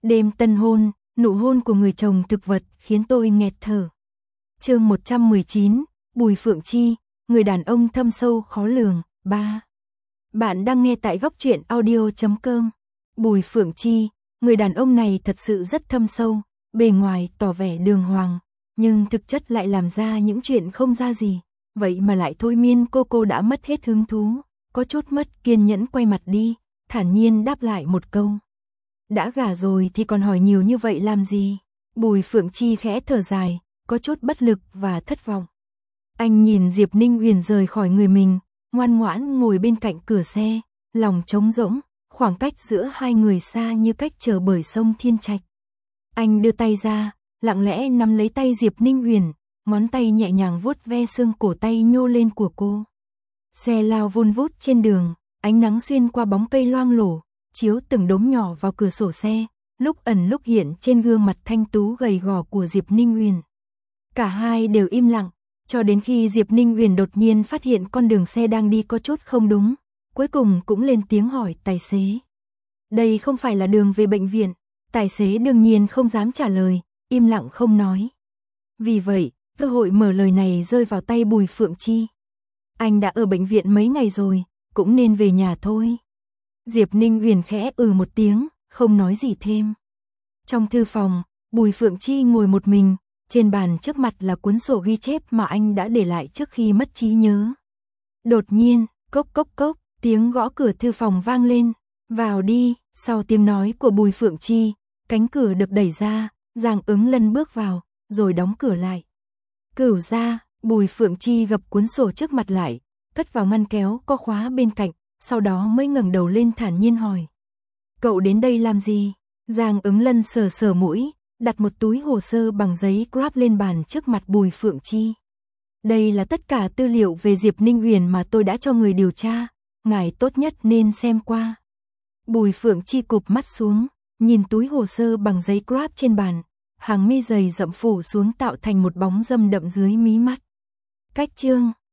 Đêm tân hôn, nụ hôn của người chồng thực vật khiến tôi nghẹt thở. Chương 119, Bùi Phượng Chi, người đàn ông thâm sâu khó lường, 3. Bạn đang nghe tại góc truyện audio.com. Bùi Phượng Chi, người đàn ông này thật sự rất thâm sâu, bề ngoài tỏ vẻ đường hoàng, nhưng thực chất lại làm ra những chuyện không ra gì, vậy mà lại thôi miên cô đã mất hết hứng thú, có chút mất kiên nhẫn quay mặt đi, thản nhiên đáp lại một câu. Đã gả rồi thì còn hỏi nhiều như vậy làm gì? Bùi Phượng Chi khẽ thở dài, có chút bất lực và thất vọng. Anh nhìn Diệp Ninh Huyền rời khỏi người mình, ngoan ngoãn ngồi bên cạnh cửa xe, lòng trống rỗng, khoảng cách giữa hai người xa như cách chờ bờ sông Thiên Trạch. Anh đưa tay ra, lặng lẽ nắm lấy tay Diệp Ninh Huyền, ngón tay nhẹ nhàng vuốt ve xương cổ tay nhô lên của cô. Xe lao vun vút trên đường, ánh nắng xuyên qua bóng cây loang lổ, chiếu từng đốm nhỏ vào cửa sổ xe, lúc ẩn lúc hiện trên gương mặt thanh tú gầy gò của Diệp Ninh Huyền. Cả hai đều im lặng, cho đến khi Diệp Ninh Huyền đột nhiên phát hiện con đường xe đang đi có chút không đúng, cuối cùng cũng lên tiếng hỏi tài xế. Đây không phải là đường về bệnh viện, tài xế đương nhiên không dám trả lời, im lặng không nói. Vì vậy, cơ hội mở lời này rơi vào tay Bùi Phượng Chi. Anh đã ở bệnh viện mấy ngày rồi, cũng nên về nhà thôi. Diệp Ninh Huyền khẽ một tiếng, không nói gì thêm. Trong thư phòng, Bùi Phượng Chi ngồi một mình, trên bàn trước mặt là cuốn sổ ghi chép mà anh đã để lại trước khi mất trí nhớ. Đột nhiên, cốc cốc cốc, tiếng gõ cửa thư phòng vang lên, vào đi, sau tiếng nói của Bùi Phượng Chi, cánh cửa được đẩy ra, Giang Ứng Lân bước vào, rồi đóng cửa lại. Cửu ra, Bùi Phượng Chi gập cuốn sổ trước mặt lại, cất vào ngăn kéo có khóa bên cạnh, sau đó mới ngẩng đầu lên thản nhiên hỏi. Cậu đến đây làm gì? Giang Ứng Lân sờ sờ mũi, đặt một túi hồ sơ bằng giấy Grab lên bàn trước mặt Bùi Phượng Chi. Đây là tất cả tư liệu về Diệp Ninh Huyền mà tôi đã cho người điều tra, ngài tốt nhất nên xem qua. Bùi Phượng Chi cụp mắt xuống, nhìn túi hồ sơ bằng giấy Grab trên bàn, hàng mi dày rậm phủ xuống tạo thành một bóng râm đậm dưới mí mắt. Cách chương